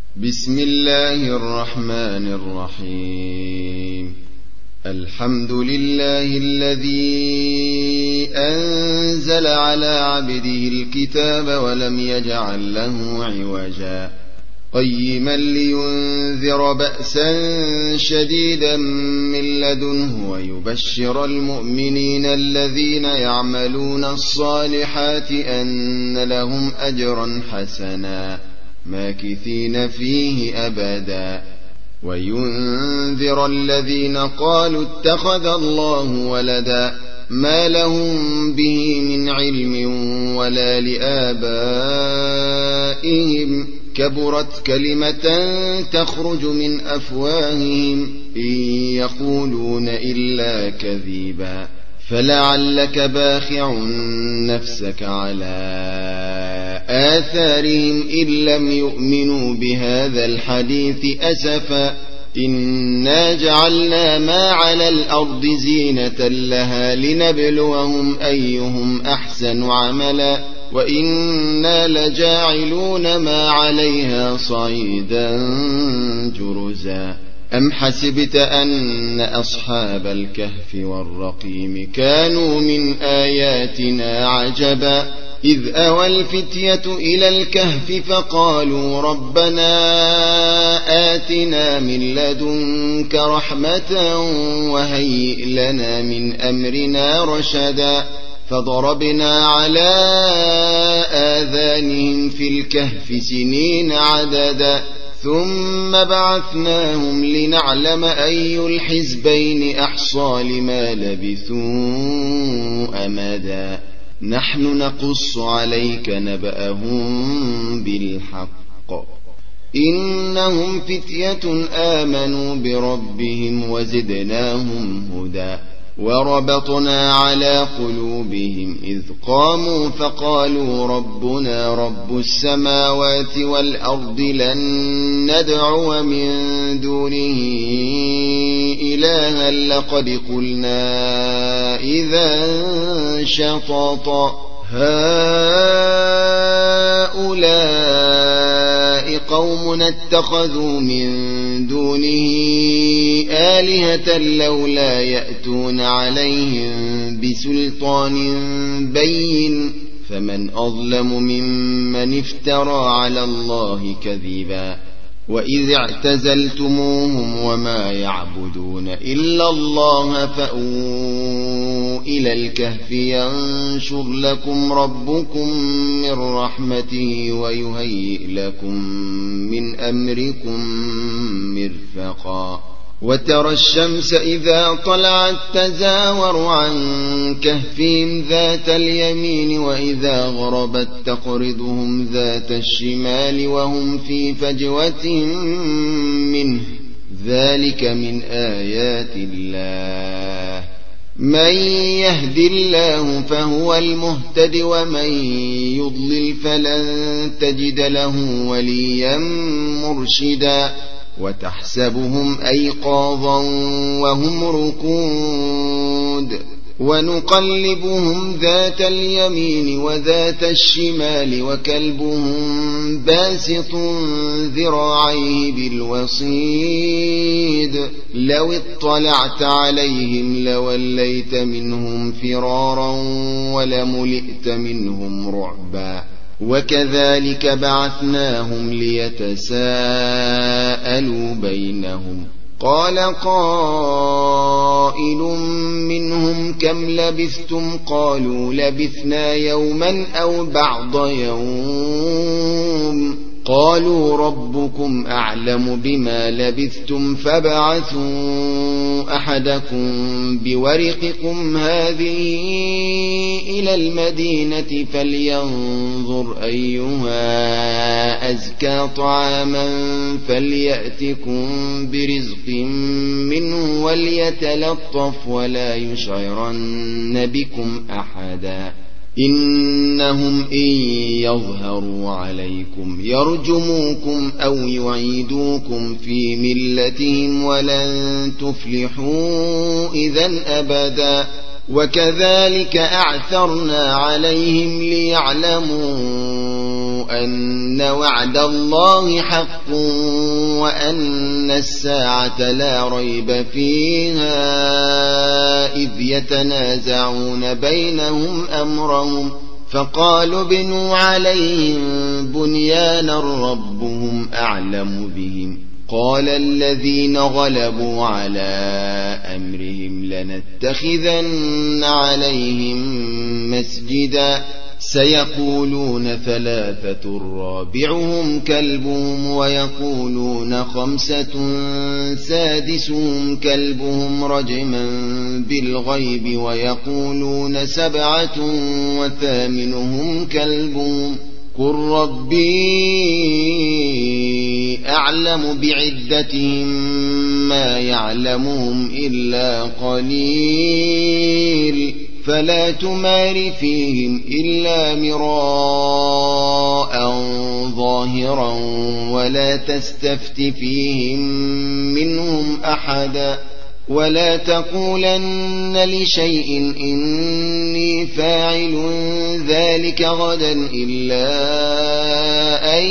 بسم الله الرحمن الرحيم. الحمد لله الذي أنزل على عبده الكتاب ولم يجعل له عوجا قيما لينذر بأسا شديدا من لدنه ويبشر المؤمنين الذين يعملون الصالحات أن لهم أجرا حسنا ماكثين فيه أبدا وينذر الذين قالوا اتخذ الله ولدا ما لهم به من علم ولا لآبائهم كبرت كلمة تخرج من أفواههم إن يقولون إلا كذبا فلعلك باخع نفسك على آثارهم إن لم يؤمنوا بهذا الحديث أسفا إنا جعلنا ما على الأرض زينة لها لنبلوهم أيهم أحسن عملا وإنا لجاعلون ما عليها صعيدا جرزا أم حسبت أن أصحاب الكهف والرقيم كانوا من آياتنا عجبا إذ أوى الفتية إلى الكهف فقالوا ربنا آتنا من لدنك رحمة وهيئ لنا من أمرنا رشدا فضربنا على آذانهم في الكهف سنين عددا ثم بعثناهم لنعلم أي الحزبين أحصى لما لبثوا أمدا نحن نقص عليك نبأهم بالحق إنهم فتية آمنوا بربهم وزدناهم هدى وربطنا على قلوبهم إذ قاموا فقالوا ربنا رب السماوات والأرض لن ندعو من دونه إلها لقد قلنا إذا شططا هؤلاء قوم اتخذوا من دونه آلهة لولا يأتون عليهم بسلطان بين فمن أظلم ممن افترى على الله كذبا وإذ اعتزلتموهم وما يعبدون إلا الله فأووا إلى الكهف ينشر لكم ربكم من رحمته ويهيئ لكم من أمركم مرفقا وترى الشمس إذا طلعت تزاور عن كهفهم ذات اليمين وإذا غربت تقرضهم ذات الشمال وهم في فجوة منه ذلك من آيات الله من يهد الله فهو المهتد ومن يضلل فلن تجد له وليا مرشدا وتحسبهم أيقاظا وهم ركود ونقلبهم ذات اليمين وذات الشمال وكلبهم باسط ذراعيه بالوصيد لو اطلعت عليهم لوليت منهم فرارا ولملئت منهم رعبا وكذلك بعثناهم ليتساءلوا بينهم قال قائل منهم كم لبثتم قالوا لبثنا يوما أو بعض يوم قالوا ربكم أعلم بما لبثتم فابعثوا أحدكم بورقكم هذه إلى المدينة فلينظر أيها أزكى طعاما فليأتكم برزق منه وليتلطف ولا يشعرن بكم أحدا إنهم إن يظهروا عليكم يرجموكم أو يعيدوكم في ملتهم ولن تفلحوا إذن أبدا وكذلك أعثرنا عليهم ليعلموا أن وعد الله حق وأن الساعة لا ريب فيها إذ يتنازعون بينهم أمرهم فقالوا ابنوا عليهم بنيانا ربهم أعلم بهم قال الذين غلبوا على أمرهم لنتخذن عليهم مسجدا سيقولون ثلاثة رابعهم كلبهم ويقولون خمسة سادسهم كلبهم رجما بالغيب ويقولون سبعة وثامنهم كلبهم قل ربي أعلم بعدتهم ما يعلمهم إلا قليل فلا تمار فيهم إلا مراء ظاهرا ولا تستفت فيهم منهم أحدا ولا تقولن لشيء إني فاعل ذلك غدا إلا أن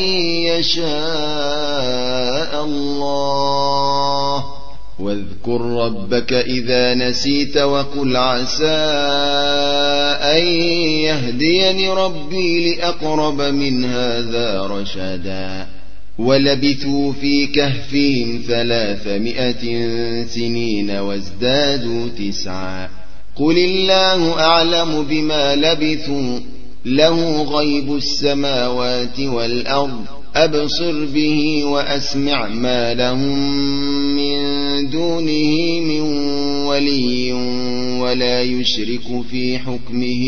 يشاء الله واذكر ربك إذا نسيت وقل عسى أن يهديني ربي لأقرب من هذا رشدا ولبثوا في كهفهم 300 سنين وازدادوا 9 قل الله أعلم بما لبثوا له غيب السماوات والأرض أبصر به وأسمع ما لهم من دونه من ولي ولا يشرك في حكمه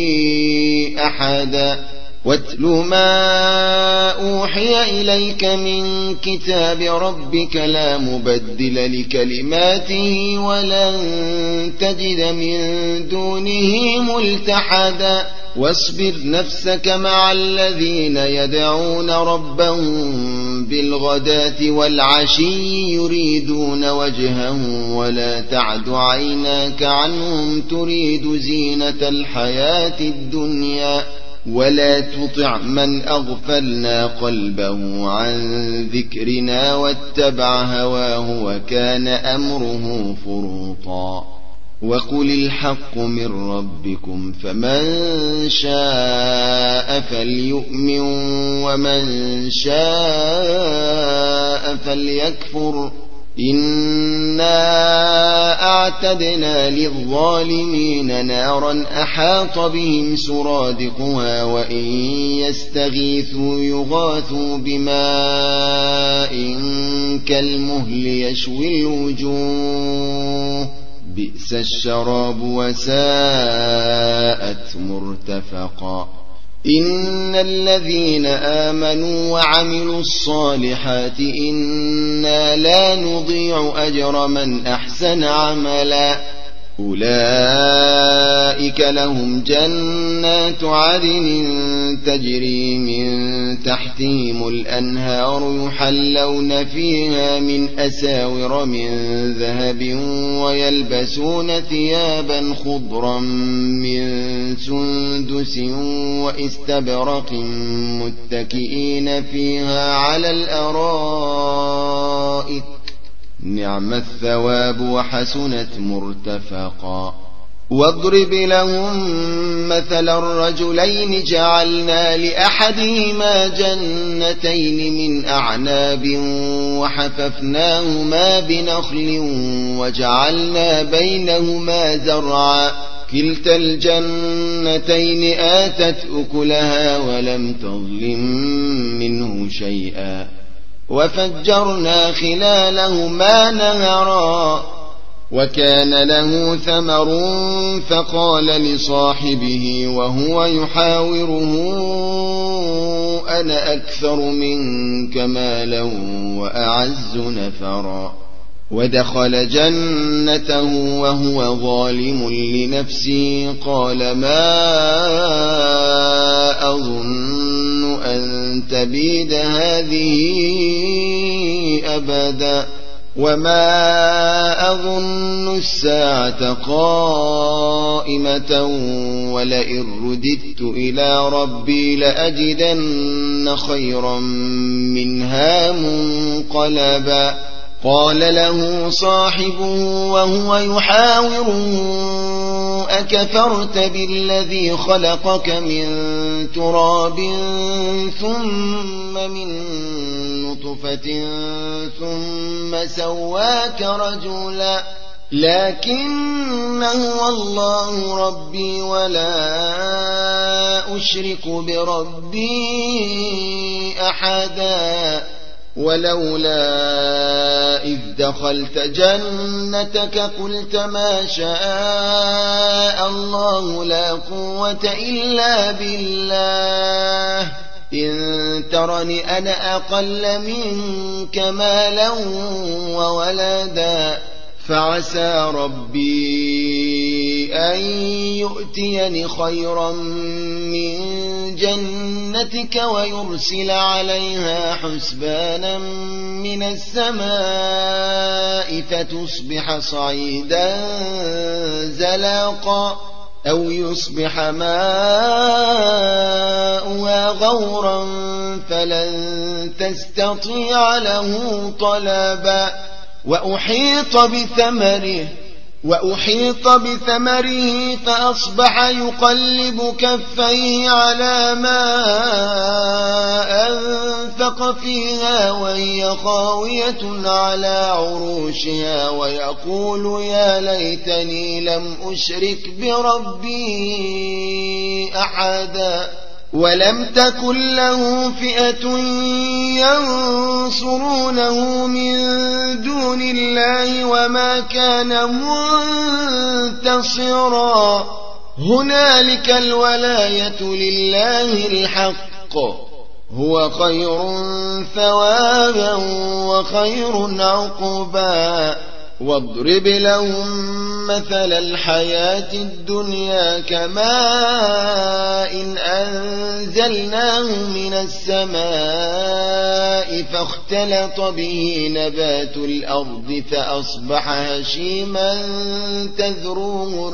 أحدا واتل ما أوحي إليك من كتاب ربك لا مبدل لكلماته ولن تجد من دونه ملتحدا واصبر نفسك مع الذين يدعون ربهم بالغداة والعشي يريدون وجهه ولا تعد عيناك عنهم تريد زينة الحياة الدنيا ولا تطع من أغفلنا قلبه عن ذكرنا واتبع هواه وكان أمره فرطا وقل الحق من ربكم فمن شاء فليؤمن ومن شاء فليكفر إنا أعتدنا للظالمين نارا أحاط بهم سرادقها وإن يستغيثوا يغاثوا بماء كالمهل يشوي الوجوه بئس الشراب وساءت مرتفقا إن الذين آمنوا وعملوا الصالحات إنا لا نضيع أجر من أحسن عملا أولئك لهم جنات عدن تجري من تحتهم الأنهار يحلون فيها من أساور من ذهب ويلبسون ثيابا خضرا من سندس واستبرق متكئين فيها على الأرائك نعم الثواب وحسنت مرتفقا واضرب لهم مثل الرجلين جعلنا لأحدهما جنتين من أعناب وحففناهما بنخل وجعلنا بينهما زرعا كلتا الجنتين آتت أكلها ولم تظلم منه شيئا وفجرنا خلالهما نهرا وكان له ثمر فقال لصاحبه وهو يحاوره أنا أكثر منك مالا وأعز نفرا ودخل جنته وهو ظالم لنفسه قال ما أظن أن تبيد هذه أبدا وما أظن الساعة قائمة ولئن رددت إلى ربي لأجدن خيرا منها منقلبا قال له صاحبه وهو يحاوره أكفرت بالذي خلقك من تراب ثم من نطفة ثم سواك رجلا لكن هو الله ربي ولا أشرك بربي أحدا ولولا إذ دخلت جنتك قلت ما شاء الله لا قوة إلا بالله إن ترني أنا أقل منك مالا وولدا فعسى ربي أن يؤتيني خيرا من جنتك ويرسل عليها حسبانا من السماء فتصبح صعيدا زلاقا أو يصبح ماؤها غورا فلن تستطيع له طلبا وأحيط بثمره فأصبح يقلب كفيه على ما أنفق فيها وهي خاوية على عروشها ويقول يا ليتني لم أشرك بربي أحدا ولم تكن له فئة ينصرونه من دون الله وما كان منتصرا هنالك الولاية لله الحق هو خير ثوابا وخير عقبا واضرب لهم مثل الحياة الدنيا كماء إن أنزلناه من السماء فاختلط به نبات الأرض فأصبح هشيما تذروه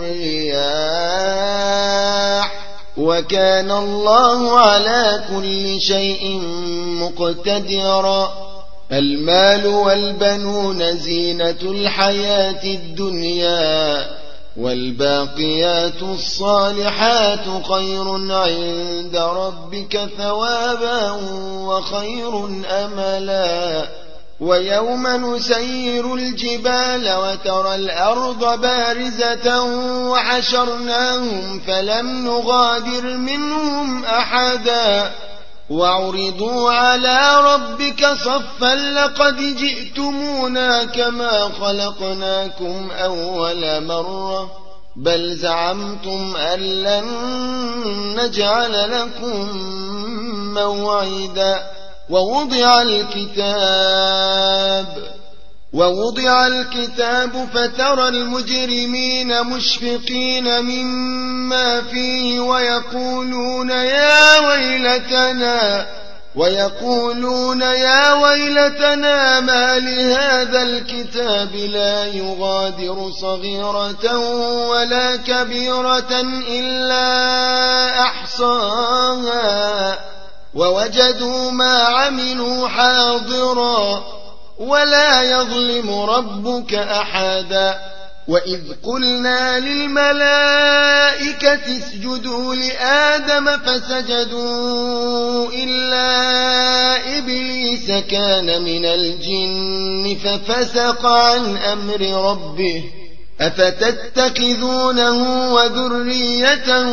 الرياح وكان الله على كل شيء مقتدرا المال والبنون زينة الحياة الدنيا والباقيات الصالحات خير عند ربك ثوابا وخير أملا ويوم نسير الجبال وترى الأرض بارزة وحشرناهم فلم نغادر منهم أحدا وعرضوا على ربك صفا لقد جئتمونا كما خلقناكم أول مرة بل زعمتم أن لن نجعل لكم موعدا ووضع الكتاب فترى المجرمين مشفقين مما فيه ويقولون يا ويلتنا ما لهذا الكتاب لا يغادر صغيرة ولا كبيرة إلا أحصاها ووجدوا ما عملوا حاضرا ولا يظلم ربك أحدا وإذ قلنا للملائكة اسجدوا لآدم فسجدوا إلا إبليس كان من الجن ففسق عن أمر ربه أفتتخذونه وذريته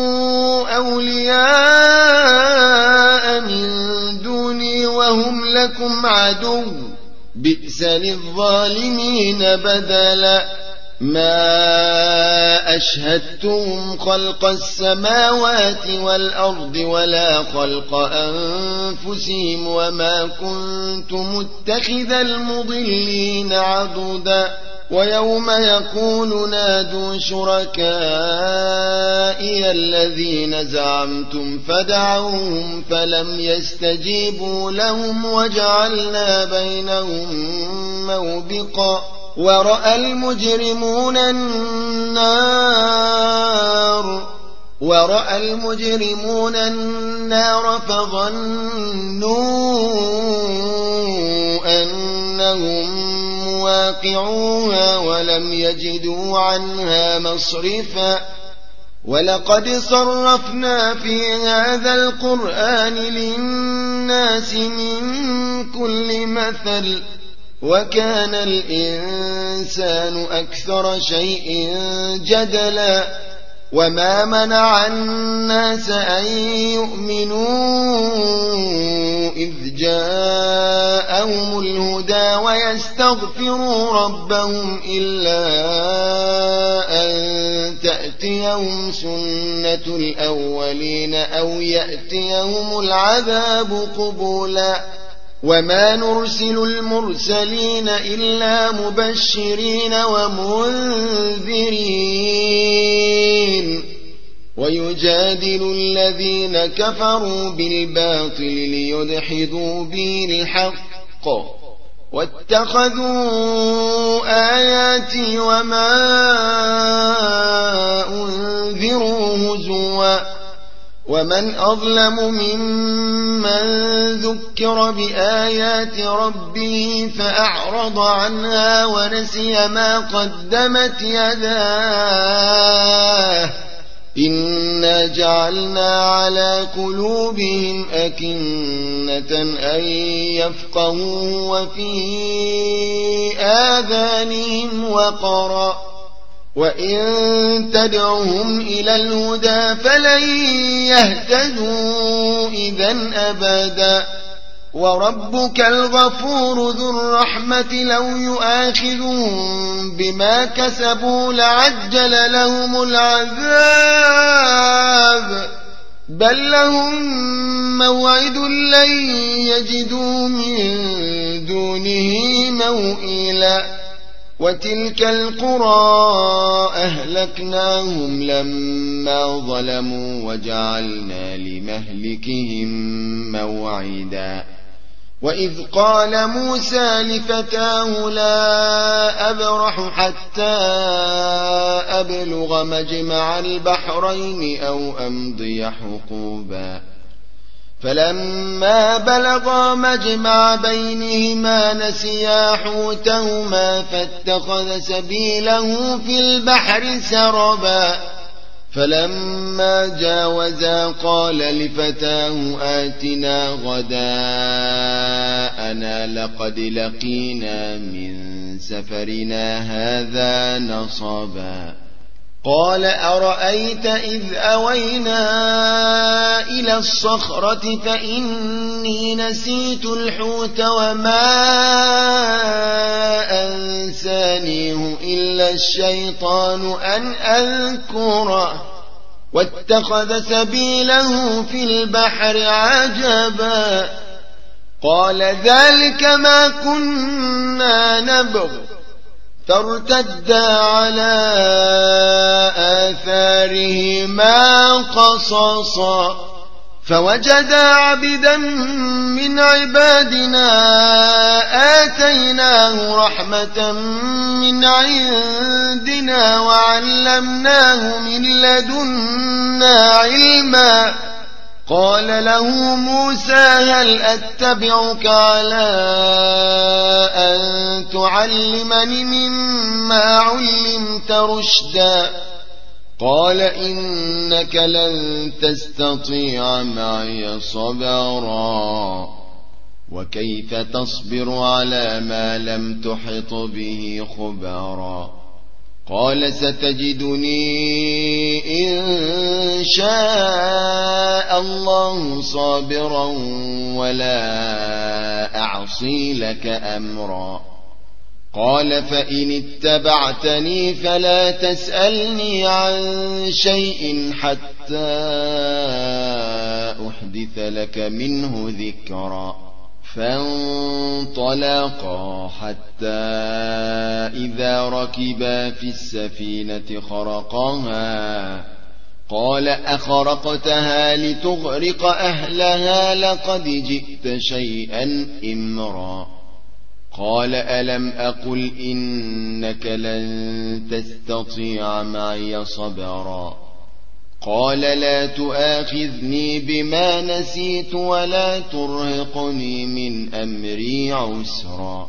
أولياء من دوني وهم لكم عدو بئس للظالمين بدلا ما أشهدتم خلق السماوات والأرض ولا خلق أنفسهم وما كنت متخذ المضلين عضدا ويوم يقول نادوا شركائي الذين زعمتم فدعوهم فلم يستجيبوا لهم وجعلنا بينهم موبقا ورأى المجرمون النار فظنوا أنهم مواقعوها ولم يجدوا عنها مصرفا ولقد صرفنا في هذا القرآن للناس من كل مثل وكان الإنسان أكثر شيء جدلا وما منع الناس أن يؤمنوا إذ جاءهم الهدى ويستغفروا ربهم إلا أن تأتيهم سنة الأولين أو يأتيهم العذاب قبلا وما نرسل المرسلين إلا مبشرين ومنذرين ويجادل الذين كفروا بالباطل ليدحضوا به الحق واتخذوا آياتي وما أنذروا هزوا ومن أظلم ممن ذكر بآيات ربه فأعرض عنها ونسي ما قدمت يداه إنا جعلنا على قلوبهم أكنة أن يفقهوا وفي آذانهم وقرا وإن تدعهم إلى الهدى فلن يهتدوا إذن أبدا وربك الغفور ذو الرحمة لو يؤاخذهم بما كسبوا لعجل لهم العذاب بل لهم موعد لن يجدوا من دونه موئلا وتلك القرى أهلكناهم لما ظلموا وجعلنا لمهلكهم موعدا وإذ قال موسى لفتاه لا أبرح حتى أبلغ مجمع البحرين أو أمضي حقوبا فلما بلغا مجمع بينهما نسيا حوتهما فاتخذ سبيله في البحر سربا فلما جاوزا قال لفتاه آتنا غداءنا لقد لقينا من سفرنا هذا نصبا قال أرأيت إذ أوينا إلى الصخرة فإني نسيت الحوت وما أنسانيه إلا الشيطان أن أذكره واتخذ سبيله في البحر عجبا قال ذلك ما كنا نبغ فارتدا على آثارهما قصصا فوجدا عبدا من عبادنا آتيناه رحمة من عندنا وعلمناه من لدنا علما قال له موسى هل أتبعك على أن تعلمني مما علمت رشدا قال إنك لن تستطيع معي صبرا وكيف تصبر على ما لم تحط به خبرا قال ستجدني إن شاء الله صابرا ولا أعصي لك أمرا قال فإن اتبعتني فلا تسألني عن شيء حتى أحدث لك منه ذكرا فانطلقا فانطلقا حتى إذا ركبا في السفينة خرقها قال أخرقتها لتغرق أهلها لقد جئت شيئا إمرا قال ألم أقل إنك لن تستطيع معي صبرا قال لا تؤاخذني بما نسيت ولا ترهقني من أمري عسرا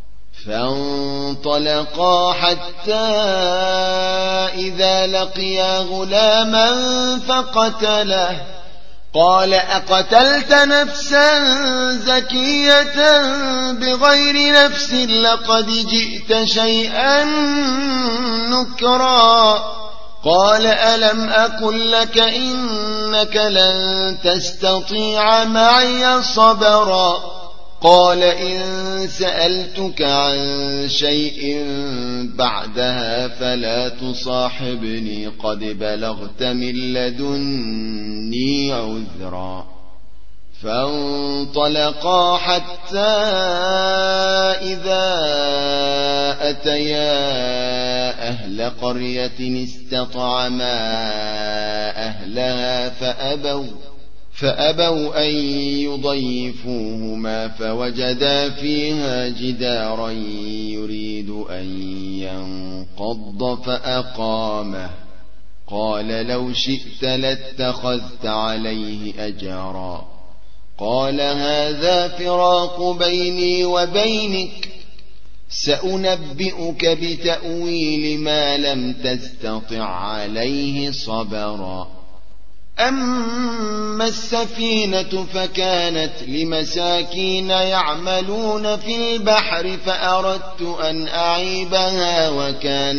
فانطلقا حتى إذا لقيا غلاما فقتله قال أقتلت نفسا زكية بغير نفس لقد جئت شيئا نكرا قال ألم أقل لك إنك لن تستطيع معي صبرا قال إن سألتك عن شيء بعدها فلا تصاحبني قد بلغت من لدني عذرا فانطلقا حتى إذا أتيا أهل قرية استطعما أهلها فأبوا أن يضيفوهما فوجدا فيها جدارا يريد أن ينقض فأقامه قال لو شئت لاتخذت عليه أجرا قال هذا فراق بيني وبينك سأنبئك بتأويل ما لم تستطع عليه صبرا أما السفينة فكانت لمساكين يعملون في البحر فأردت أن أعيبها وكان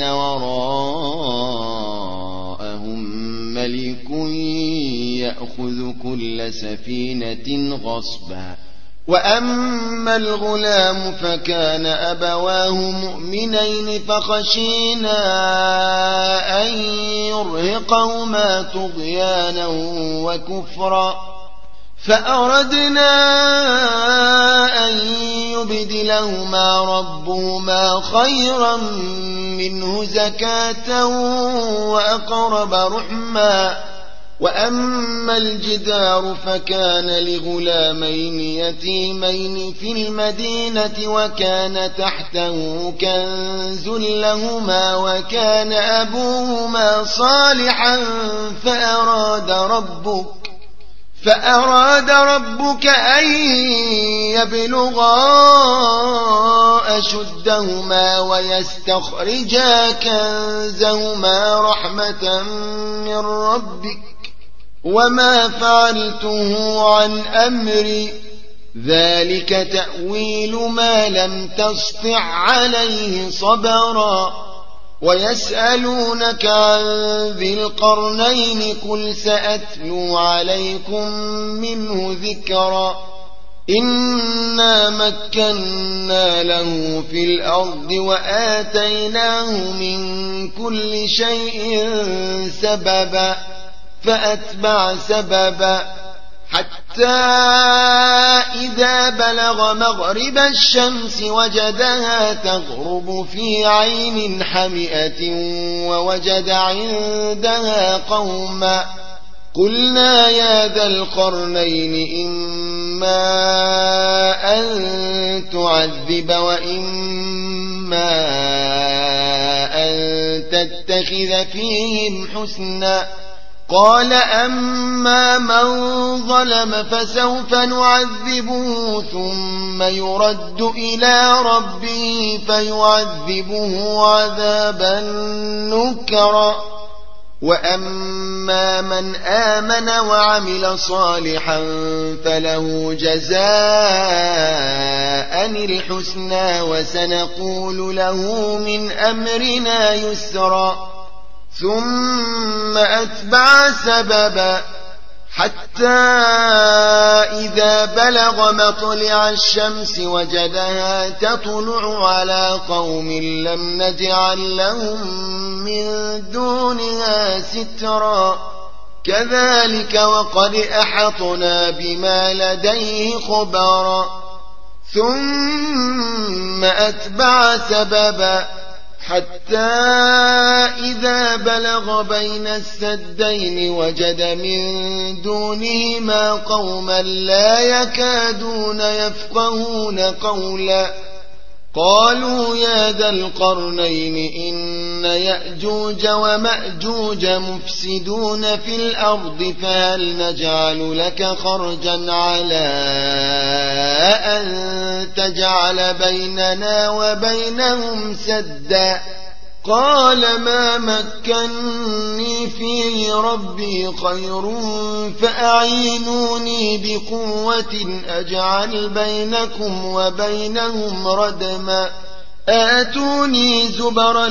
وراءهم ملك يأخذ كل سفينة غصبا وأما الغلام فكان أبواه مؤمنين فخشينا أن يرهقهما طغيانا وكفرا فأردنا أن يبدلهما ربهما خيرا منه زكاة وأقرب رحما وأما الجدار فكان لغلامين يتيمين في المدينة وكان تحته كنز لهما وكان أبوهما صالحا فأراد ربك أن يبلغا أشدهما ويستخرجا كنزهما رحمة من ربك وما فعلته عن أمري ذلك تأويل ما لم تسطع عليه صبرا ويسألونك عن ذي القرنين قل سأتلو عليكم منه ذكرا إنا مكنا له في الأرض وآتيناه من كل شيء سببا فأتبع سببا حتى إذا بلغ مغرب الشمس وجدها تغرب في عين حمئة ووجد عندها قوما قلنا يا ذا القرنين إما أن تعذب وإما أن تتخذ فيهم حسنا قال أما من ظلم فسوف نعذبه ثم يرد إلى ربه فيعذبه عذابا نكرا وأما من آمن وعمل صالحا فله جزاء الحسنى وسنقول له من أمرنا يسرا ثم أتبع سببا حتى إذا بلغ مطلع الشمس وجدها تطلع على قوم لم نجعل لهم من دونها سترا كذلك وقد أحطنا بما لديه خبرا ثم أتبع سببا حتى إذا بلغ بين السدين وجد من دونهما قوما لا يكادون يفقهون قولا قالوا يا ذا القرنين إن يأجوج ومأجوج مفسدون في الأرض فهل نجعل لك خرجا على أن تجعل بيننا وبينهم سدا قال ما مكني فيه ربي خير فأعينوني بقوة أجعل بينكم وبينهم ردما آتوني زبر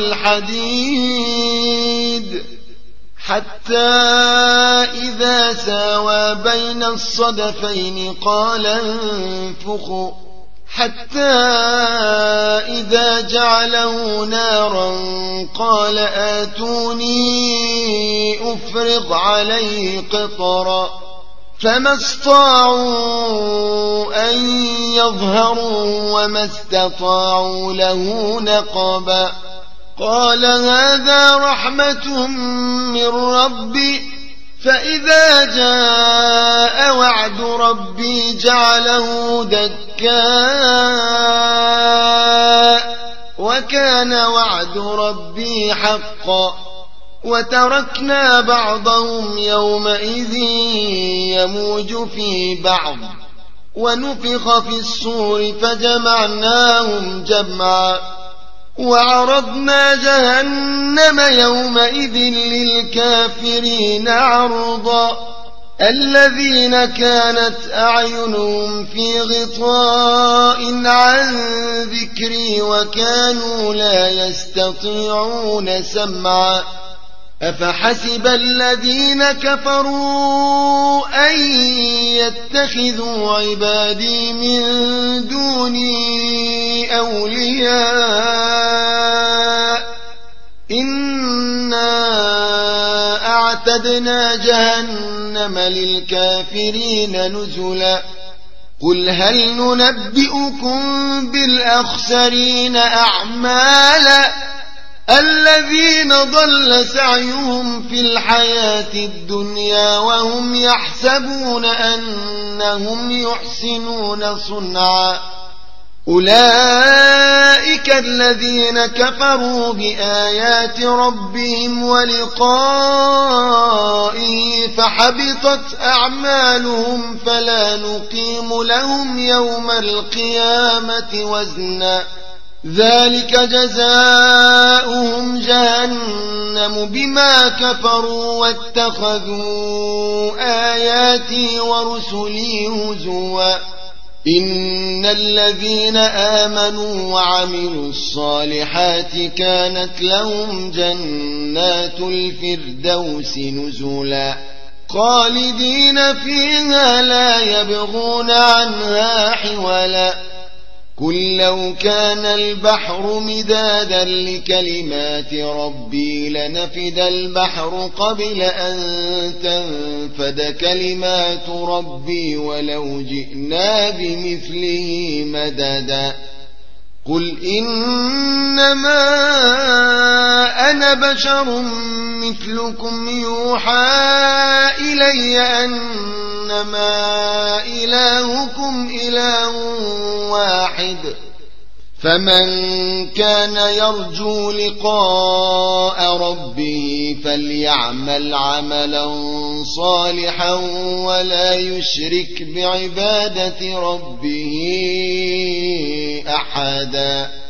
الحديد حتى إذا ساوى بين الصدفين قال انفخوا حتى إذا جعله نارا قال آتوني أفرغ عليه قطرا فما استطاعوا أن يظهروا وما استطاعوا له نقبا قال هذا رحمة من ربي فإذا جاء وعد ربي جعله دكاء وكان وعد ربي حقا وتركنا بعضهم يومئذ يموج في بعض ونفخ في الصور فجمعناهم جمعا وعرضنا جهنم يومئذ للكافرين عرضا الذين كانت أعينهم في غطاء عن ذكري وكانوا لا يستطيعون سمعا أفحسب الذين كفروا أن يتخذوا عبادي من دوني أولياء إنا أعتدنا جهنم للكافرين نزلا قل هل ننبئكم بالأخسرين أعمالا الذين ضل سعيهم في الحياة الدنيا وهم يحسبون أنهم يحسنون صنعا أولئك الذين كفروا بآيات ربهم ولقائه فحبطت أعمالهم فلا نقيم لهم يوم القيامة وزنا ذلك جزاؤهم جهنم بما كفروا واتخذوا آياتي ورسلي هزوا إن الذين آمنوا وعملوا الصالحات كانت لهم جنات الفردوس نزلا خالدين فيها لا يبغون عنها حولا قل لو كان البحر مدادا لكلمات ربي لنفد البحر قبل أن تنفد كلمات ربي ولو جئنا بمثله مددا قل إنما أنا بشر مثلكم يوحى إلي أنما إلهكم إله واحد فمن كان يرجو لقاء ربه فليعمل عملا صالحا ولا يشرك بعبادة ربه أحدا